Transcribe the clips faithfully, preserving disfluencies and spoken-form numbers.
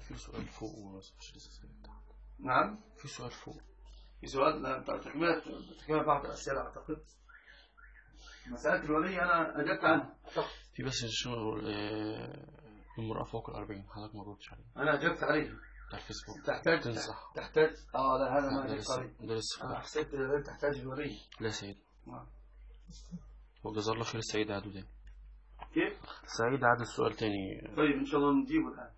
في سؤال فوق ومش لسه سائل تحت. نعم في سؤال فوق. في سؤال. لا تكملة تكملة بعض الأسئلة أعتقد. مسألة الولي أنا أجبت عنها. في بس شنو المرأة فوق الأربعين حضرتك ما ردتش عليه. أنا أجبت عليه. على الفيسبوك. تحتاج تنصح. تحتاج آه لا هذا ما أجبت عليه. ده لسه. أنا حسيت تحتاج الولي. لا سيد. نعم. وجزا الله خير. السعيد عادوا تاني. كيف؟ سعيد عاد السؤال تاني. طيب إن شاء الله نجيبه الآن.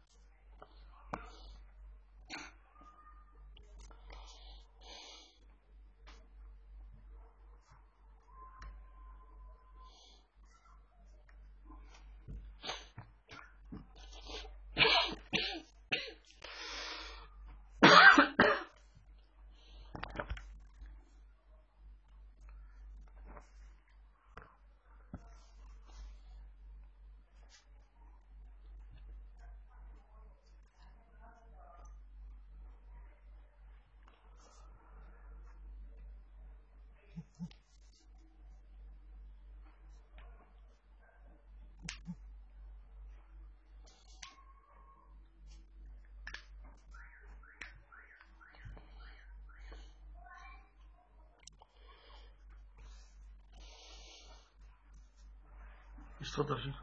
اتفضل شيخ.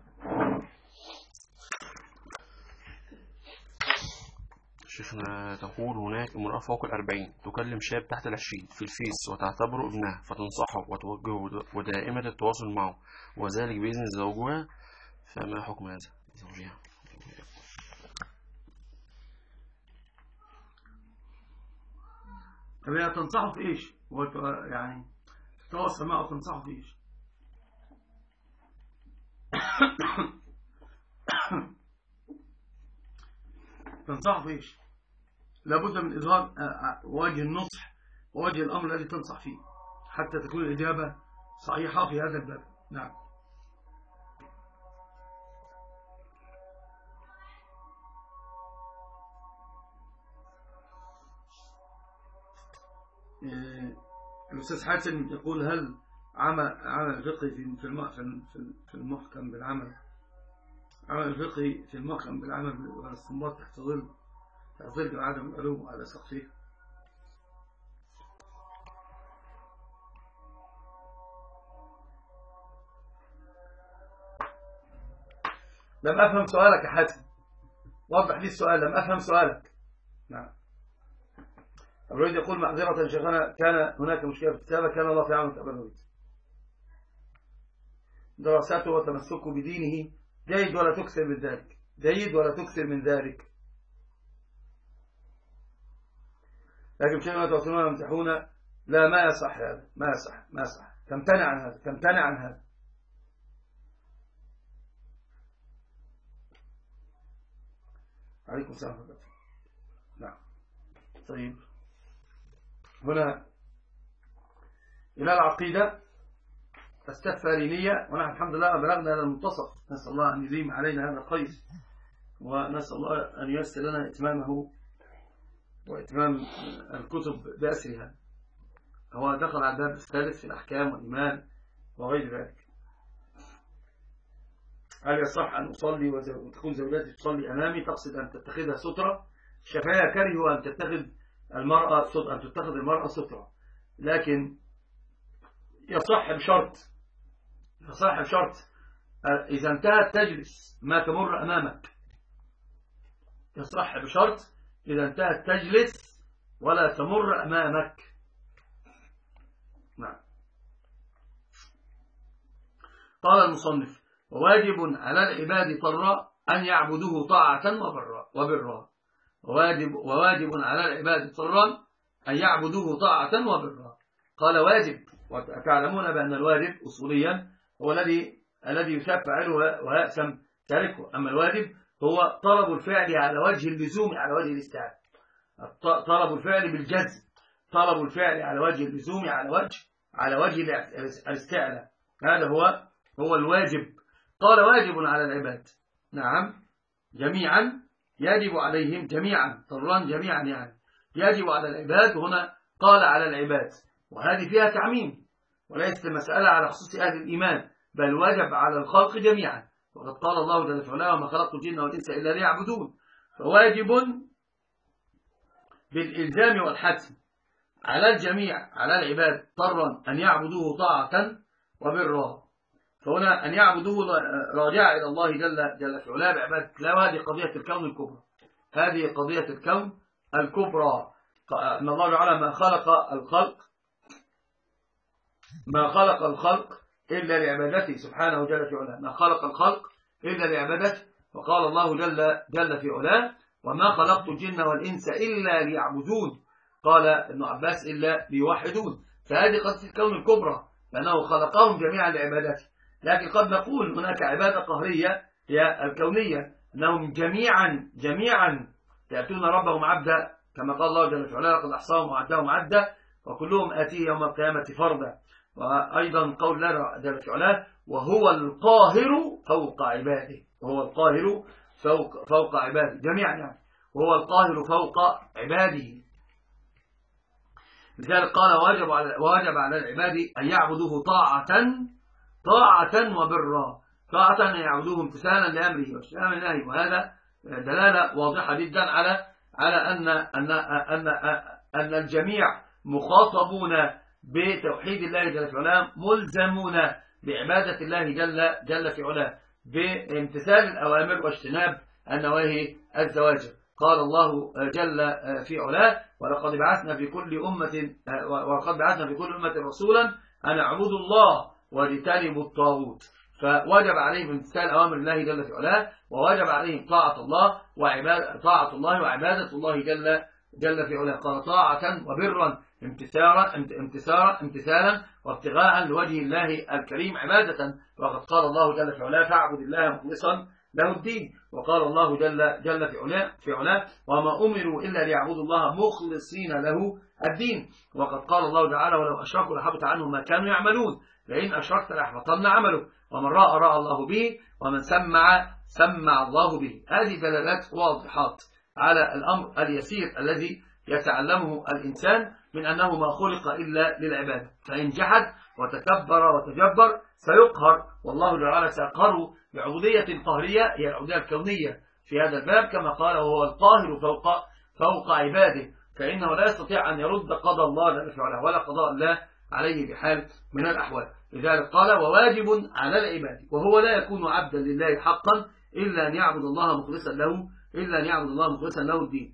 شيخنا تقول هناك امرأة فوق الأربعين تكلم شاب تحت العشرين في الفيس وتعتبره ابنها فتنصحه وتوجهه ودائمة التواصل معه وذلك بإذن زوجها، فما حكم هذا؟ زوجها طب هي تنصحه في إيش؟ يعني تتواصل معه تنصحه في إيش؟ تنصح في ايش؟ لابد من اظهار وجه النصح ووجه الامر الذي تنصح فيه حتى تكون الاجابه صحيحه في هذا الباب. نعم. الاستاذ حاتم يقول هل عمل عمل الفقه في في المحكم بالعمل عمل الفقه في المحكم بالعمل والاستنباط تحت ظل تحت ظل عدم العلوم على سقفه؟ لم أفهم سؤالك يا حاتم، وضح لي السؤال. لم أفهم سؤالك. نعم. الرئيس يقول معذرة شيخنا كان هناك مشكلة في الكتابة، كان الله في عونك أبا الوليد. دراسته وتمسكه بدينه جيد ولا تكثر من ذلك، جيد ولا تكثر من ذلك. لكن شيخنا توصلون يمتحون، لا ما يصح هذا، ما يصح ما يصح. تمتنع عن هذا، تمتنع عن هذا. عليكم السلام ورحمة الله. نعم. طيب هنا إلى العقيدة السفارينية، ونحن الحمد لله بلغنا إلى المنتصف. نسأل الله أن يديم علينا هذا الخير، ونسأل الله أن ييسر لنا إتمامه وإتمام الكتب بأسرها. هو دخل على الباب الثالث في الأحكام والإيمان وغير ذلك. هل يصح أن أصلي وتكون زوجاتي تصلي أمامي؟ تقصد أن تتخذها سترة؟ الشافعية كرهوا أن تتخذ المرأة سترة، أن تتخذ المرأة سترة، لكن يصح بشرط، يصح بشرط إذا انتهت تجلس ما تمر أمامك. يصح بشرط إذا انتهت تجلس ولا تمر أمامك. نعم. قال المصنف وواجب على العباد طرا أن يعبدوه طاعة وبرا وبرا وواجب, وواجب على العباد طرا أن يعبدوه طاعة وبرا. قال واجب، وتعلمون بأن الواجب أصوليا هو الذي الذي يثاب فاعله ويأثم تاركه. أما الواجب هو طلب الفعل على وجه اللزوم على وجه الاستعانة، طلب الفعل بالجزم، طلب الفعل على وجه اللزوم على وجه على وجه الاستعانة. هذا هو هو الواجب. قال واجب على العباد، نعم جميعا، يجب عليهم جميعا، طران جميعا، يعني يجب على العباد. هنا قال على العباد، وهذه فيها تعميم وليست مسألة على خصوص أهل الإيمان، بل واجب على الخلق جميعا. وقد قال الله جل وعلا وما خلقت الجن والإنس إلا ليعبدون. فواجب بالإلزام والحتم على الجميع على العباد طرا أن يعبدوه طاعة وبرا. فهنا أن يعبدوه راجع إلى الله جل جل في علاه بعبادة الله، وهذه قضية الكون الكبرى. هذه قضية الكون الكبرى. أن الله تعالى ما خلق الخلق ما خلق الخلق إلا لعبادته سبحانه جل في علاه، ما خلق الخلق إلا لعبادته. وقال الله جل جل في علاه: وما خلقت الجن والإنس إلا ليعبدون. قال ابن عباس: إلا ليوحدون. فهذه قضية الكون الكبرى، لأنه خلقهم جميعا لعبادته. لكن قد نقول هناك عبادة قهرية هي الكونية، أنهم جميعا جميعا يأتون ربهم عبدا، كما قال الله جل وعلا: لقد أحصاهم وعدهم عدا وكلهم آتيه يوم القيامة فردا. وأيضا قول الله جل وعلا: وهو القاهر فوق عباده. وهو القاهر فوق, فوق عباده جميعا، يعني وهو القاهر فوق عباده. لذلك قال: واجب على, واجب على العباد أن يعبدوه طاعة طاعة وبرا. طاعة أن يعبدوه امتثالا لأمره واجتنابا لنهيه. وهذا دلالة واضحة جدا على على أن أن أن أن الجميع مخاطبون بتوحيد الله جل في علاه، ملزمون بعبادة الله جل جل في علاه، بامتثال الأوامر واجتناب النواهي الزواجر. قال الله جل في علاه: ولقد بعثنا في كل أمة ولقد بعثنا في كل أمة رسولا أن اعبدوا الله واجتنبوا الطاغوت. فوجب عليهم امتثال أوامر الله جل في علاه، ووجب عليهم طاعة الله وعبادة طاعة الله وعبادة الله جل جل في علاه. قال: طاعة وبرا، امتثالا امتثالا امتثالا وابتغاء لوجه الله الكريم عبادة. وقد قال الله جل في علاه: فاعبد الله مخلصا له الدين. وقال الله جل جل في علاه في علاه: وما أمروا إلا ليعبدوا الله مخلصين له الدين. وقد قال الله تعالى: ولو أشركوا لحبط عنهم ما كانوا يعملون، لئن أشركت ليحبطن عمله، ومن رأى رأى الله به، ومن سمع سمع الله به. هذه دلالات واضحات على الأمر اليسير الذي يتعلمه الإنسان من أنه ما خلق إلا للعبادة. فإن جحد وتكبر وتجبر سيقهر، والله تعالى سيقهره بعبودية قهرية هي العبودية الكونية في هذا الباب، كما قال: وهو القاهر فوق فوق عباده. فإنه لا يستطيع أن يرد قضاء الله جل في علاه ولا قضاء الله عليه بحال من الأحوال. لذلك قال: وواجب على العباد، وهو لا يكون عبدا لله حقا إلا أن يعبد الله مخلصا له إلا أن يعبد الله مخلصا له الدين.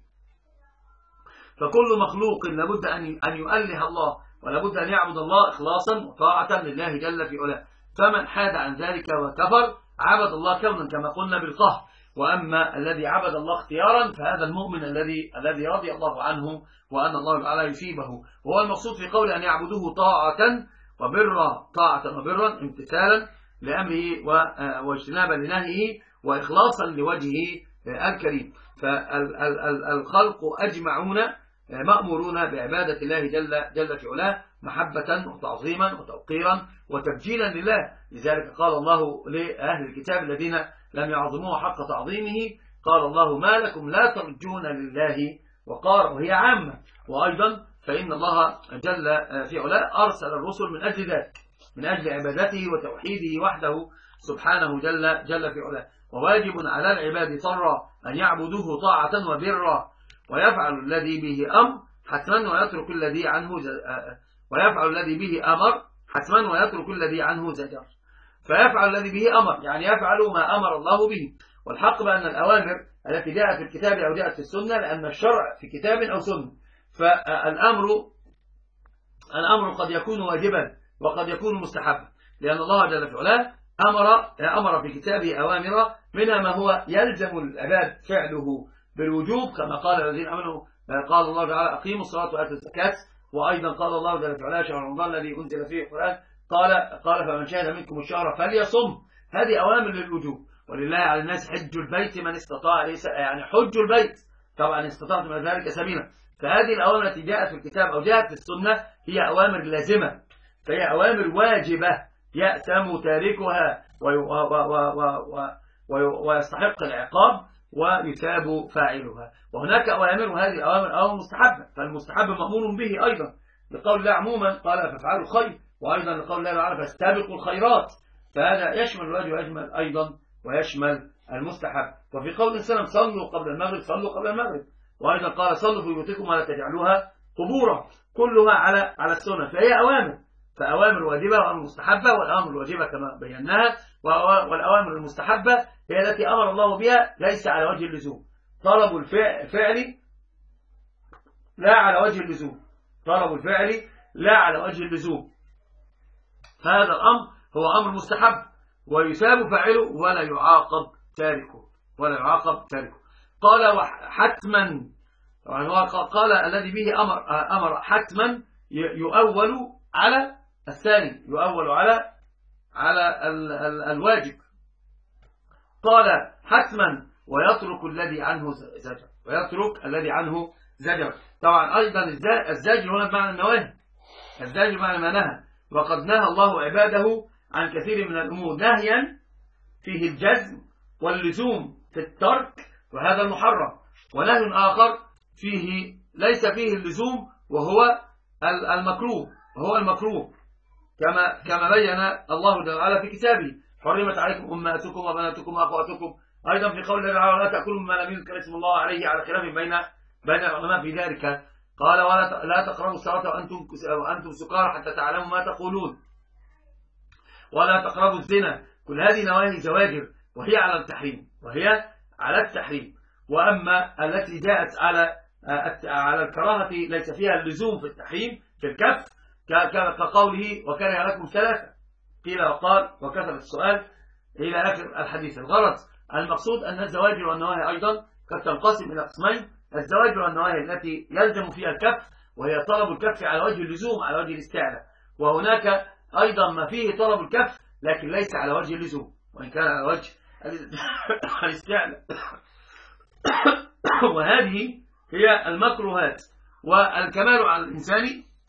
فكل مخلوق لابد أن أن يؤله الله، ولابد أن يعبد الله إخلاصا وطاعة لله جل في علاه. فمن حاد عن ذلك وكفر عبد الله كونا كما قلنا بالقهر. وأما الذي عبد الله اختيارا فهذا المؤمن الذي الذي رضي الله عنه وأن الله تعالى يثيبه. وهو المقصود في قول أن يعبدوه طاعة وبرا، طاعة وبرا امتثالا لأمره واجتنابا لنهيه وإخلاصا لوجهه الكريم. فالخلق أجمعون مأمورون بعبادة الله جل جل في علاه محبة وتعظيما وتوقيرا وتبجيلا لله. لذلك قال الله لأهل الكتاب الذين لم يعظموه حق تعظيمه: قال الله: ما لكم لا ترجون لله وقار. وهي عامة. وأيضا فإن الله جل في علاه أرسل الرسل من أجل ذلك، من أجل عبادته وتوحيده وحده سبحانه جل جل في علاه. وواجب على العباد طرا أن يعبدوه طاعة وبرا، ويفعل الذي به أمر حتما ويترك الذي عنه ويفعل الذي به أمر حتما ويترك الذي عنه زجر. فيفعل الذي به أمر يعني يفعل ما أمر الله به. والحق بأن الأوامر التي جاءت في الكتاب أو جاءت في السنة، لأن الشرع في كتاب أو سنة، فالأمر الأمر قد يكون واجبا وقد يكون مستحبا، لأن الله جل في علاه أمر أمر في كتابه أوامر منها ما هو يلزم العباد فعله بالوجوب، كما قال الذين آمنوا قال الله تعالى: أقيموا الصلاة وآتوا الزكاة. وأيضا قال الله جل وعلا: شهر رمضان الذي أنزل فيه القرآن قال قال فمن شهد منكم الشهر فليصم. هذه أوامر للوجوب. ولله على الناس حج البيت من استطاع، يعني حج البيت طبعا استطعت من ذلك سبيلا. فهذه الأوامر التي جاءت في الكتاب أو جاءت في السنة هي أوامر لازمة، فهي أوامر واجبة يأثم تاركها ويستحق العقاب ويثاب فاعلها. وهناك أوامر، وهذه الأوامر أوامر مستحبة، فالمستحب مأمور به أيضا لقول الله عموما قال: فافعلوا الخير. وأيضا لقول الله تعالى: فاستبقوا الخيرات. فهذا يشمل الواجب ويشمل أيضا ويشمل المستحب. وفي قول السلام صلوا قبل المغرب صلوا قبل المغرب، وأيضا قال صلوا في بيوتكم ولا تجعلوها قبورا، كلها على على السنة. فهي أوامر، فأوامر واجبة وأوامر مستحبة، والأوامر الواجبة كما بيناها، والأوامر المستحبة هي التي أمر الله بها ليس على وجه اللزوم. طلب الفعل لا على وجه اللزوم، طلب الفعل لا على وجه اللزوم، هذا الأمر هو أمر مستحب ويثاب فاعله ولا يعاقب تاركه، ولا يعاقب تاركه. قال حتما، قال الذي به أمر أمر حتما يؤول على الثاني، يؤول على على ال ال الواجب. قال حتما ويترك الذي عنه زجر، ويترك الذي عنه زجر. طبعا أيضا الزجر هنا بمعنى النواهي، الزجر بمعنى ما نهى، وقد نهى الله عباده عن كثير من الأمور نهيا فيه الجزم واللزوم في الترك وهذا المحرم، ونهي آخر فيه ليس فيه اللزوم وهو المكروه، وهو المكروه كما كما بين الله تعالى في كتابه حرمت عليكم أمهاتكم وبناتكم وأخواتكم. أيضا في قول الله تعالى لا تأكلوا مما لم يذكر اسم الله عليه، على خلاف بين بين العلماء في ذلك. قال ولا لا تقربوا الصلاة وأنتم وأنتم سكارى حتى تعلموا ما تقولون، ولا تقربوا الزنا. كل هذه نواهي زواجر وهي على التحريم، وهي على التحريم. وأما التي جاءت على على الكراهة ليس فيها اللزوم في التحريم في الكف، كقوله وكره لكم ثلاثة قيل وقال وكثر السؤال إلى آخر الحديث. الغرض المقصود أن الزواجر والنواهي أيضا قد تنقسم إلى قسمين: الزواجر والنواهي التي يلزم فيها الكف وهي طلب الكف على وجه اللزوم على وجه الاستعلاء، وهناك أيضا ما فيه طلب الكف لكن ليس على وجه اللزوم وإن كان على وجه الاستعلاء. وهذه هي المكروهات. والكمال على الإنسان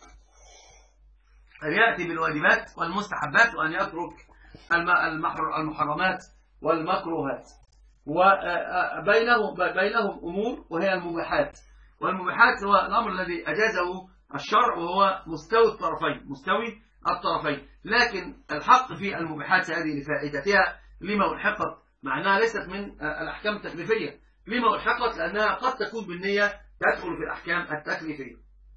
أن يأتي بالواجبات والمستحبات وأن يترك المحرمات والمكروهات، وبينهم بينهم أمور وهي المباحات. والمباحات هو الأمر الذي أجازه الشرع وهو مستوي الطرفين مستوي الطرفين لكن الحق في المباحات هذه لفائدتها لما ألحقت، مع أنها ليست من الأحكام التكليفية، لما ألحقت لأنها قد تكون بالنية تدخل في الأحكام التكليفية.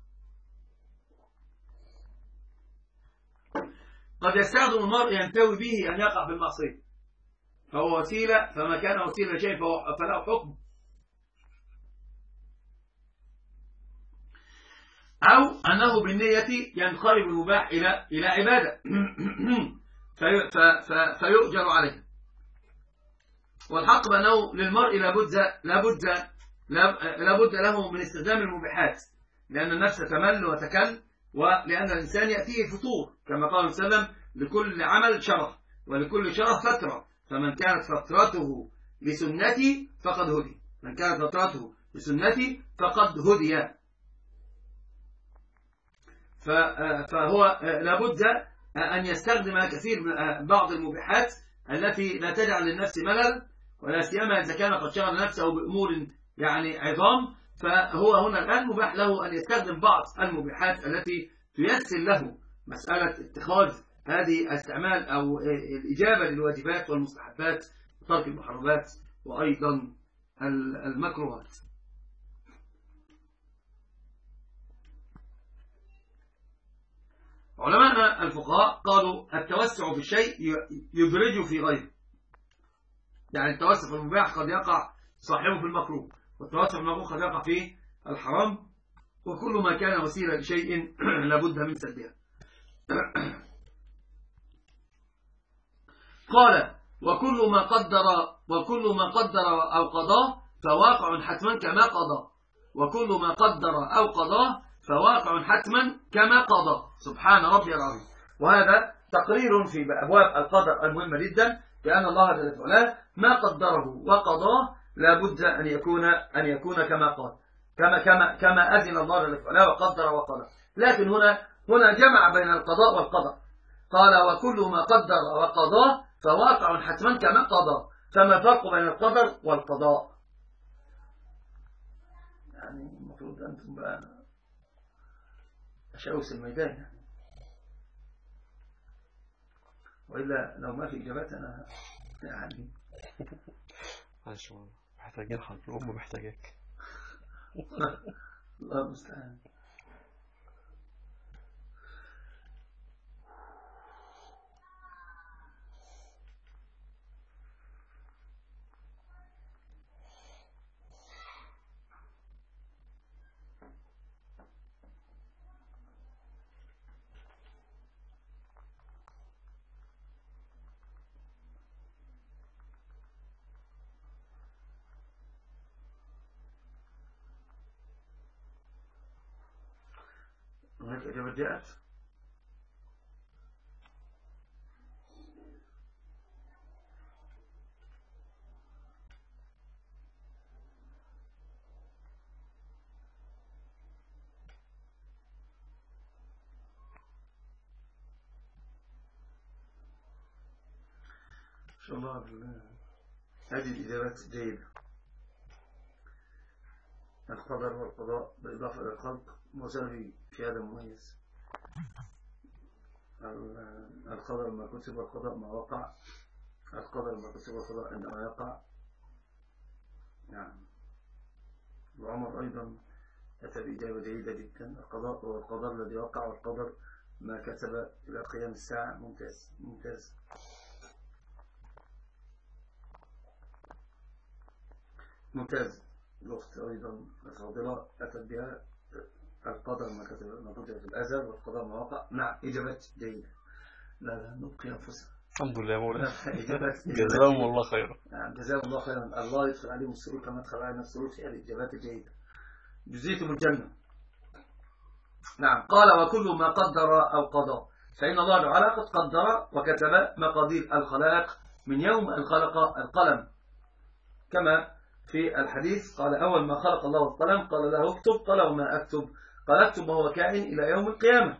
قد يستخدم المرء ينتوي به أن يقع في المعصية فهو وسيلة، فما كان وسيلة شيء فله حكم، أو أنه بالنية ينقلب المباح إلى إلى عبادة في في فيؤجر عليه. والحق بأنه للمرء لابد لابد لابد له من استخدام المباحات، لأن النفس تمل وتكل، ولأن الإنسان يأتيه فتور كما قال صلى الله عليه وسلم لكل عمل شرف ولكل شرف فترة، فمن كانت فترته لسنتي فقد هدي، من كانت فترته لسنتي فقد هدي. فهو لابد أن يستخدم كثير من بعض المباحات التي لا تجعل للنفس ملل، ولا سيما إذا كان قد شغل نفسه بأمور يعني عظام، فهو هنا الآن مباح له أن يستخدم بعض المباحات التي تيسر له مسألة اتخاذ هذه استعمال أو الإجابة للواجبات والمستحبات وترك المحرمات وأيضا المكروهات. علماء الفقهاء قالوا التوسع في الشيء يدرج في غيره، يعني التوسع في المباح قد يقع صاحبه في المكروه، والتوسع في المكروه قد يقع في الحرام، وكل ما كان وسيلة لشيء لابد من سدها. قال وكل ما قدر وكل ما قدر أو قضاه فواقع حتما كما قضى، وكل ما قدر أو قضاه فواقع حتما كما قضى، سبحان ربي العظيم. وهذا تقرير في أبواب القدر المهمة جدا، بأن الله جل وعلا ما قدره وقضاه لابد أن يكون أن يكون كما قال، كما كما كما أذن الله جل وعلا وقدر وقضى. لكن هنا هنا جمع بين القضاء والقدر، قال وكل ما قدر وقضاه فواقع حتما كما قضى. فما الفرق بين القدر والقضاء؟ يعني المفروض أنتم بقى أشعوس الميدان يعني. وإلا لو ما في إجابات أنا يعني معلش محتاجين حضر الأم محتاجاك. الله المستعان. هناك إجابة جاءت. إن شاء الله هذه الإجابات جيدة. القدر والقضاء بالإضافة إلى الخلق مساوي في هذا مميز. القدر ما كتب والقضاء ما وقع. القدر ما كتب والقضاء عندما يقع. نعم. وعمر أيضا أتى بإجابة جيدة جدا. القضاء هو القدر الذي وقع، والقدر ما كتب إلى قيام الساعة. ممتاز ممتاز. ممتاز. الأخت أيضا الفاضلة أتت بها القدر ما كتب ما كتب في الأزل والقدر ما وقع. نعم إجابات جيدة. لا لا نبقي أنفسنا. الحمد لله مولانا. إجابات جزاهم الله خيرا. نعم جزاهم الله خيرا. الله يدخل عليهم السرور كما دخل علينا السرور في هذه الإجابات الجيدة. جزيتم الجنة. نعم. قال وكل ما قدر أو قضى، فإن الله تعالى قد قدر وكتب مقادير الخلائق من يوم أن خلق القلم، كما في الحديث قال أول ما خلق الله القلم قال له اكتب، قال وما أكتب؟ قال اكتب وهو كائن إلى يوم القيامة.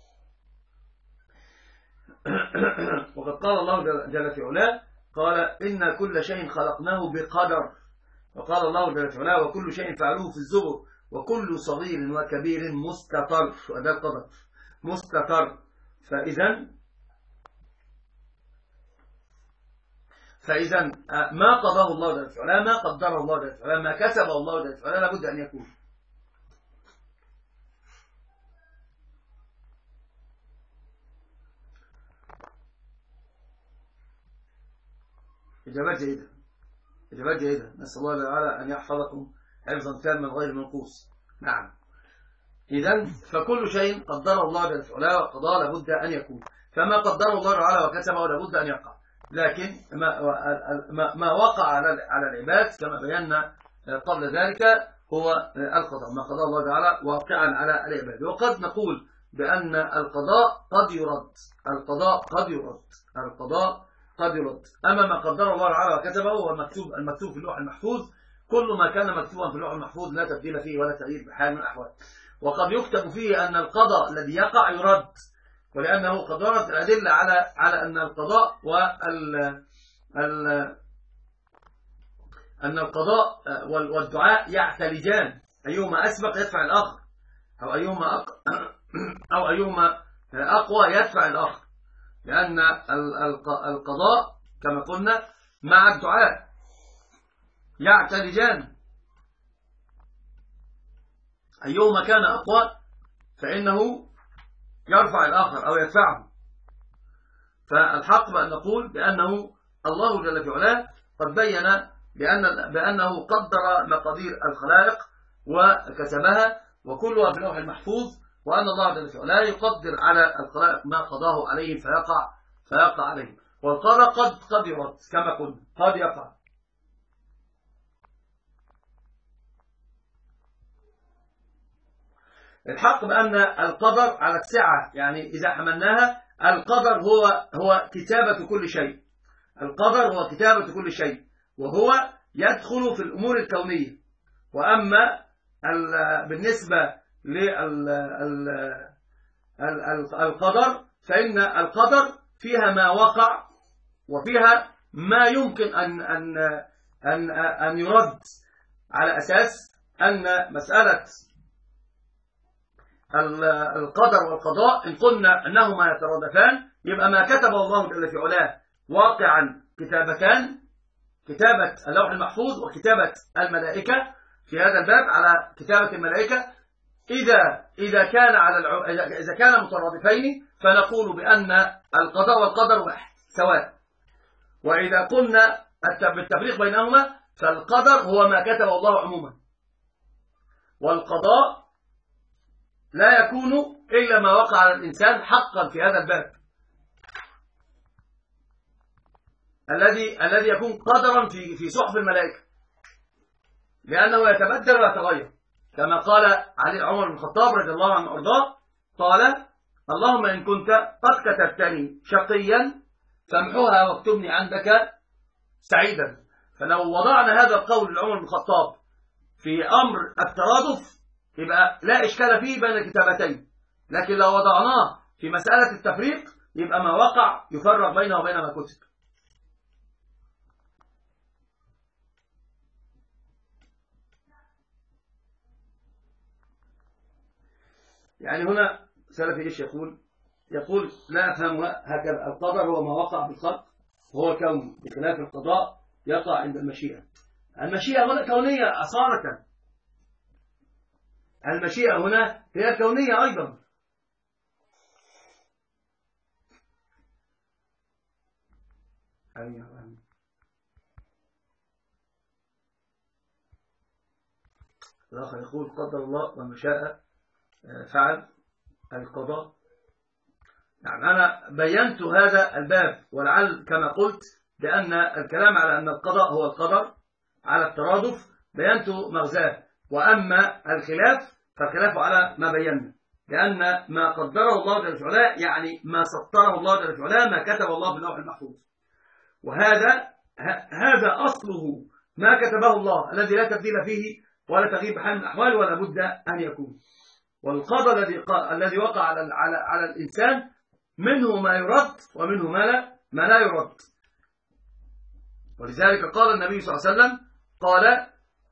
وقد قال الله جل في علاه قال إن كل شيء خلقناه بقدر، وقال الله جل في علاه وكل شيء فعلوه في الزبر وكل صغير وكبير مستطر. وهذا القدر مستطر. فإذا فإذا ما قضاه الله جل في علاه، ما قدره الله جل في علاه، ما كسبه الله جل في علاه لابد أن يكون. إجابات جيدة. إجابات جيدة. نسأل الله تعالى أن يحفظكم حفظا تاما غير منقوص. نعم. إذن فكل شيء قدره الله جل في علاه وقضاه لابد أن يكون، فما قدره الله تعالى وكتبه لابد أن يقع. لكن ما ما وقع على العباد كما بينا قبل ذلك هو القضاء، ما قضاه الله تعالى واقعا على العباد. وقد نقول بأن القضاء قد يرد. القضاء قد يرد. القضاء قد يرد. أما ما قدره الله تعالى وكتبه هو المكتوب المكتوب في اللوح المحفوظ. كل ما كان مكتوبا في اللوح المحفوظ لا تبديل فيه ولا تغيير بحال من الأحوال. وقد يكتب فيه أن القضاء الذي يقع يرد، ولأنه قد وردت الأدلة على على أن القضاء وال ال أن القضاء والدعاء يعتلجان، أيهما أسبق يدفع الآخر، أو أيهما أق... أو أيهما أقوى يدفع الآخر، لأن القضاء كما قلنا مع الدعاء يعتلجان، أيهما كان أقوى فإنه يرفع الآخر أو يدفعه. فالحق بأن نقول بأنه الله جل في علاه قد بين بأن بأنه قدر مقادير الخلائق وكتبها وكلها في اللوح المحفوظ، وأن الله جل في علاه يقدر على الخلائق ما قضاه عليهم فيقع فيقع عليهم. والقدر قد قد يرد كما قلنا، قد يقع. الحق بأن القدر على السعة، يعني إذا حملناها القدر هو هو كتابة كل شيء. القدر هو كتابة كل شيء، وهو يدخل في الأمور الكونية. وأما بالنسبة للقدر فإن القدر فيها ما وقع وفيها ما يمكن أن أن أن أن يرد، على أساس أن مسألة القدر والقضاء إن قلنا أنهما يترادفان يبقى ما كتبه الله جل في علاه واقعا كتابتان، كتابة اللوح المحفوظ وكتابة الملائكة في هذا الباب. على كتابة الملائكة إذا إذا كان على الع... إذا كان مترادفين فنقول بأن القضاء والقدر واحد سواء، وإذا قلنا بالتفريق بينهما فالقدر هو ما كتبه الله عموما، والقضاء لا يكون إلا ما وقع على الإنسان حقا في هذا الباب الذي الذي يكون قدرا في في صحف الملائكة، لأنه يتبدل ويتغير، كما قال علي عمر بن الخطاب رضي الله عنه وارضاه، قال: اللهم إن كنت قد كتبتني شقيا فامحوها واكتبني عندك سعيدا. فلو وضعنا هذا القول لعمر بن الخطاب في أمر الترادف يبقى لا إشكال فيه بين الكتابتين، لكن لو وضعناه في مسألة التفريق يبقى ما وقع يفرق بينه وبين ما كتب. يعني هنا سلفي ايش يقول؟ يقول لا أفهمها هكذا: القدر هو ما وقع بالخلق وهو كون، بخلاف القضاء يقع عند المشيئة. المشيئة هنا كونية أصالة، المشيئة هنا هي كونية أيضا. الآخر يقول: قدر الله وما شاء فعل القضاء. يعني أنا بينت هذا الباب، ولعل كما قلت لأن الكلام على أن القضاء هو القدر على الترادف بينت مغزاه، وأما الخلاف فالخلاف على ما بينا، لأن ما قدره الله جل وعلا يعني ما سطره الله جل وعلا، ما كتب الله في اللوح المحفوظ، وهذا هذا أصله ما كتبه الله الذي لا تبديل فيه ولا تغيير بحال من الأحوال ولا بد أن يكون. والقضاء الذي الذي وقع على على على الإنسان منه ما يرد ومنه ما لا ما لا يرد. ولذلك قال النبي صلى الله عليه وسلم: قال: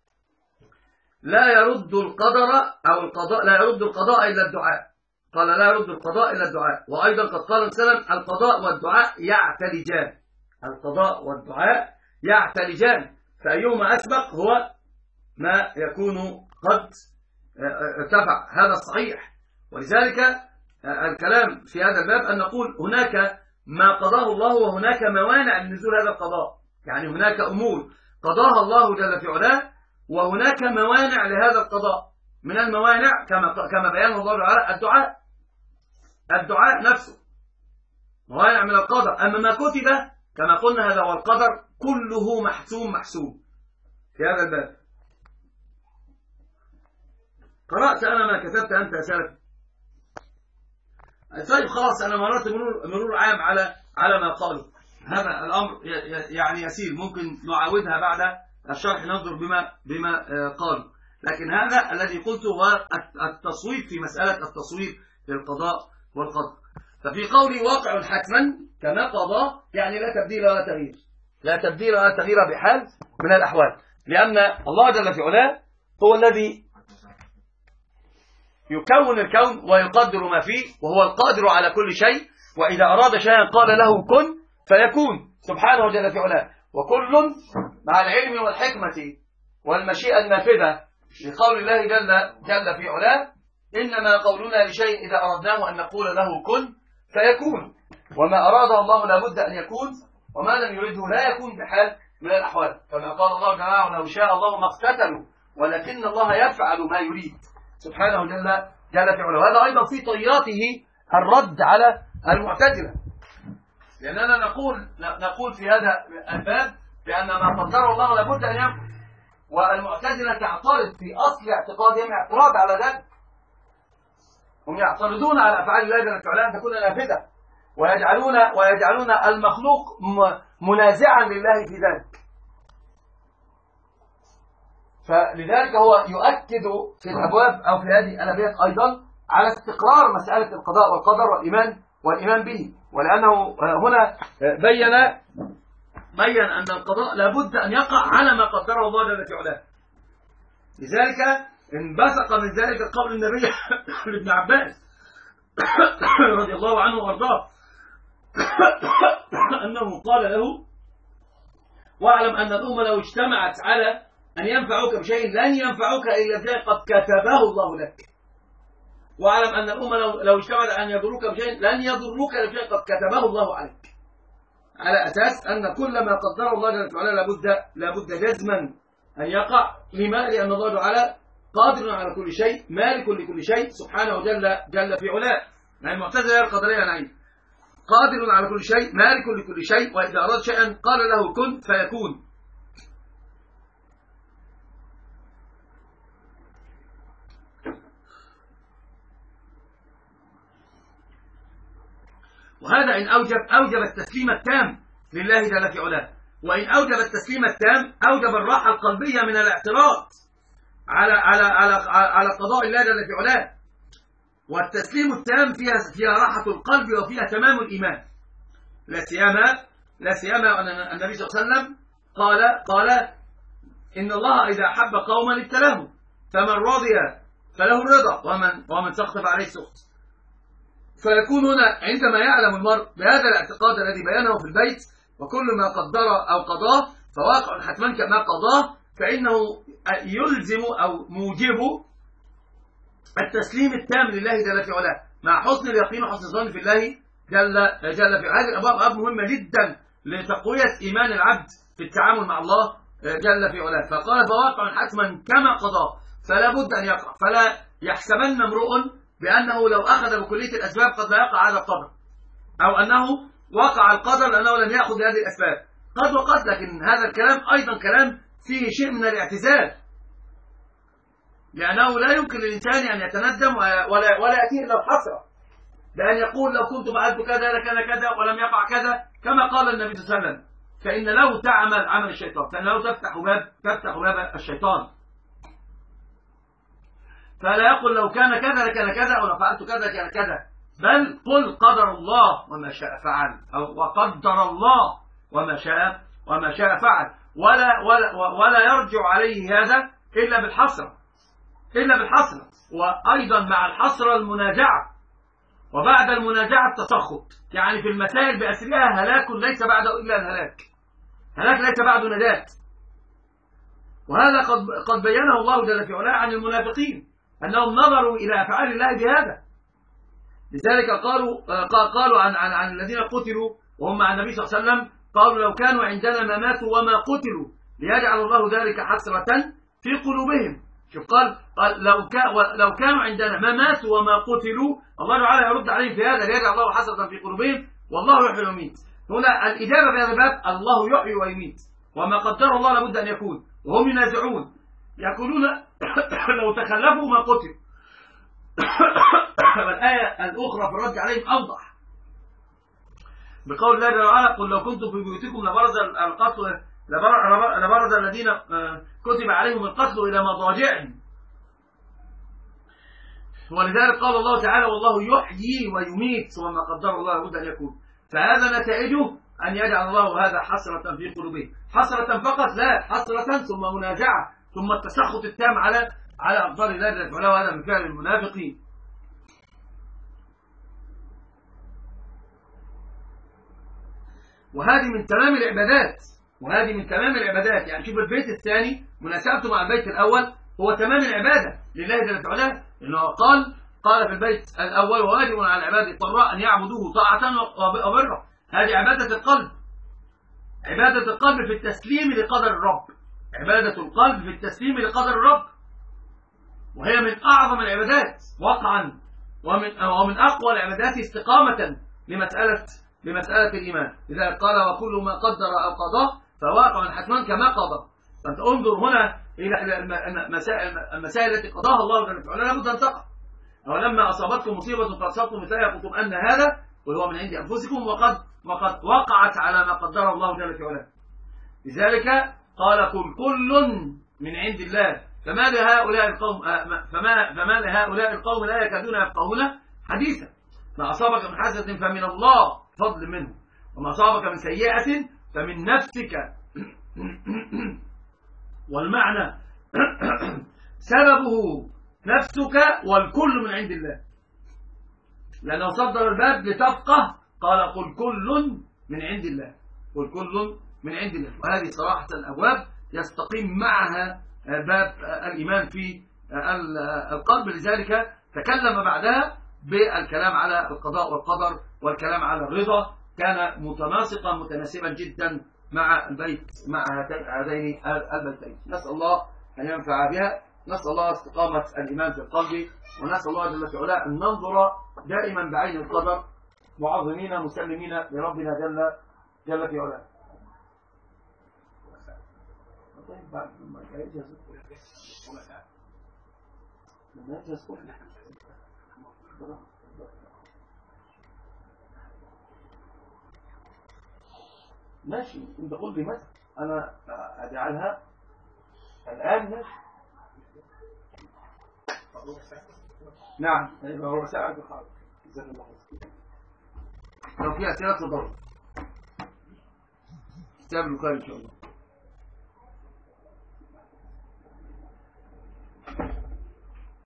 لا يرد القدر أو القضاء لا يرد القضاء إلا الدعاء. قال: لا يرد القضاء إلا الدعاء. وأيضا قد قال صلى الله عليه وسلم: القضاء والدعاء يعتلجان. القضاء والدعاء يعتلجان، فأيهما أسبق هو ما يكون قد ارتفع، هذا الصحيح. ولذلك الكلام في هذا الباب أن نقول هناك ما قضاه الله وهناك موانع لنزول هذا القضاء، يعني هناك أمور قضاها الله جل في علاه وهناك موانع لهذا القضاء. من الموانع كما كما بيانه الله تعالى الدعاء، الدعاء نفسه موانع من القدر. أما ما كتب كما قلنا هذا هو القدر كله محسوم محسوم في هذا الباب. قرأت أنا ما كتبت أنت يا سلفي؟ طيب خلاص، أنا مررت مرور, مرور عام على على ما قالوا. هذا الأمر يعني يسير، ممكن نعاودها بعد الشرح ننظر بما بما قالوا. لكن هذا الذي قلته هو التصويب في مسألة التصويب للقضاء والقدر. ففي قولي واقع حتما كما قضى يعني لا تبديل ولا تغيير، لا تبديل ولا تغيير بحال من الأحوال، لأن الله جل في علاه هو الذي يكون الكون ويقدر ما فيه، وهو القادر على كل شيء، وإذا أراد شيئا قال له كن فيكون سبحانه جل في علاه. وكل مع العلم والحكمة والمشيئة النافذة لقول الله جل, جل في علاه: إنما قولنا لشيء إذا أردناه أن نقول له كن فيكون. وما أراده الله لابد أن يكون، وما لم يرده لا يكون بحال من الأحوال، كما قال الله تعالى: لو شاء الله ما اقتتلوا ولكن الله يفعل ما يريد سبحانه جل جل في علاه. وهذا أيضا في طياته الرد على المعتزلة، لأننا نقول نقول في هذا الباب بأن ما قدره الله لابد أن يكون، والمعتزلة تعترض في أصل اعتقادهم اعتراض على ذلك. هم يعترضون على أفعال الله جل وعلا أن تكون نافذة، ويجعلون ويجعلون المخلوق منازعا لله في ذلك. فلذلك هو يؤكد في الأبواب أو في هذه الأبيات أيضا على استقرار مسألة القضاء والقدر والإيمان والإيمان به، ولأنه هنا بين بين أن القضاء لابد أن يقع على ما قدره الله جل وعلا. لذلك انبثق من ذلك قول النبي لابن عباس رضي الله عنه وارضاه أنه قال له: واعلم أن الأمة لو اجتمعت على أن ينفعوك بشيء لن ينفعوك إلا بشيء قد كتبه الله لك. واعلم أن الأمة لو, لو اجتمعت أن يضروك بشيء لن يضروك إلا بشيء قد كتبه الله عليك، على أساس أن كل ما قدره الله جل وعلا لابد لابد جزما أن يقع. لما؟ لأن الله تعالى قادر على كل شيء، مالك لكل شيء سبحانه جل جل في علاه. يعني المعتزلة القدرية نعيم قادر على كل شيء، مالك لكل شيء، وإذا أراد شيئا قال له كن فيكون. وهذا إن أوجب أوجب التسليم التام لله جل في علاه، وإن أوجب التسليم التام أوجب الراحة القلبية من الاعتراض على على على على قضاء الله جل في علاه. والتسليم التام فيها فيها راحة القلب وفيها تمام الإيمان. لا سيما لا سيما أن النبي صلى الله عليه وسلم قال قال إن الله إذا أحب قوما ابتلاهم، فمن رضي فله الرضا ومن ومن سخط فعليه السخط. فيكون هنا عندما يعلم المرء بهذا الاعتقاد الذي بيانه في البيت، وكل ما قدر أو قضاه فواقع حتما كما قضاه، فإنه يلزم أو موجب التسليم التام لله جل في علاه مع حسن اليقين وحسن الظن في الله جل جل في علاه. هذه الأبواب أبواب مهمة جدا لتقوية إيمان العبد في التعامل مع الله جل في علاه. فقال فواقع حتما كما قضاه، فلا بد أن يقع. فلا يحسبن امرؤ بأنه لو أخذ بكلية الأسباب قد لا يقع هذا القدر، أو أنه وقع القدر لأنه لم يأخذ بهذه الأسباب. قد وقد، لكن هذا الكلام أيضا كلام فيه شيء من الاعتزال، لأنه لا يمكن للإنسان أن يتندم ولا ولا يأتيه إلا الحسرة بأن يقول لو كنت فعلت كذا لكان كذا ولم يقع كذا، كما قال النبي صلى الله عليه وسلم فإن له تعمل عمل الشيطان، فإن له تفتح باب تفتح باب الشيطان. فلا يقول لو كان كذا لكان كذا أو لو فعلت كذا لكان كذا، بل قل قدر الله وما شاء فعل، أو وقدر الله وما شاء وما شاء فعل. ولا ولا ولا يرجع عليه هذا إلا بالحسرة إلا بالحسرة وأيضا مع الحسرة المنازعة، وبعد المنازعة التسخط. يعني في المسائل بأسرها هلاك ليس بعده إلا الهلاك، هلاك ليس بعده نجاة. وهذا قد قد بينه الله جل في علاه عن المنافقين أنهم نظروا إلى أفعال الله بهذا. لذلك قالوا قالوا عن عن عن الذين قتلوا وهم مع النبي صلى الله عليه وسلم، قالوا لو كانوا عندنا ما ماتوا وما قتلوا ليجعل الله ذلك حسرة في قلوبهم. شوف قال قال لو كان لو كانوا عندنا ما ماتوا وما قتلوا، الله تعالى يرد عليهم في هذا ليجعل الله حسرة في قلوبهم والله يحيي ويميت. هنا الإجابة في هذا الباب الله يحيي ويميت، وما قدره الله لابد أن يكون. وهم ينازعون يقولون لو تخلفوا ما قتلوا. والآية الأخرى في الرد عليهم أوضح بقول الله جل وعلا قل لو كنتم في بيوتكم لبرز القتل لبرز الذين كتب عليهم القتل إلى مضاجعهم. ولذلك قال الله تعالى والله يحيي ويميت وما قدر الله لابد أن يكون. فهذا نتائجه أن يجعل الله هذا حسرة في قلوبهم، حسرة فقط لا، حسرة ثم منازعة ثم التسخط التام على على أقدار الله جل وعلا. وهذا من فعل المنافقين. وهذه من تمام العبادات، وهذه من تمام العبادات. يعني شوف البيت الثاني مناسبته مع البيت الأول هو تمام العبادة لله جل وعلا، لأنه قال قال في البيت الأول واجب على العباد الضراء أن يعبدوه طاعة وبرا. هذه عبادة القلب، عبادة القلب في التسليم لقدر الرب، عبادة القلب في التسليم لقدر الرب، وهي من أعظم العبادات وقعا ومن ومن أقوى العبادات استقامة لمسألة لمسألة الإيمان. لذلك قال وكل ما قدر أو قضاه فواقع حتما كما قضى. فأنت انظر هنا إلى المسائل المسائل التي قضاها الله جل وعلا لابد أن تقع. ولما أصابتكم مصيبة فأصبتم مثلها قلتم أن هذا وهو من عند أنفسكم وقد وقد وقعت على ما قدره الله جل وعلا. لذلك قال قل كل من عند الله فما لهؤلاء القوم فما فما لهؤلاء القوم لا يكادون يفقهون حديثا. ما أصابك من حسنة فمن الله فضل منه، وما أصابك من سيئة فمن نفسك. والمعنى سببه نفسك والكل من عند الله، لأنه صدر الباب لتفقه. قال قل كل من عند الله، قل كل من عند الله. وهذه صراحة الأبواب يستقيم معها باب الإيمان في القلب. لذلك تكلم بعدها بالكلام على القضاء والقدر والكلام على الرضا، كان متناسقا متناسبا جدا مع البيت مع هذين البيتين. نسأل الله أن ينفع بها، نسأل الله استقامة الإيمان في القلب، ونسأل الله جل في علاه أن ننظر دائما بعين القدر معظمين مسلمين لربنا جل جل في علاه. ماشي، انت قل لي مثلا انا اجعلها الان. ماشي نعم، يبقى هو ساعة بخارج. جزاك الله خير. لو في اسئله تفضل. كتاب البخاري ان شاء الله.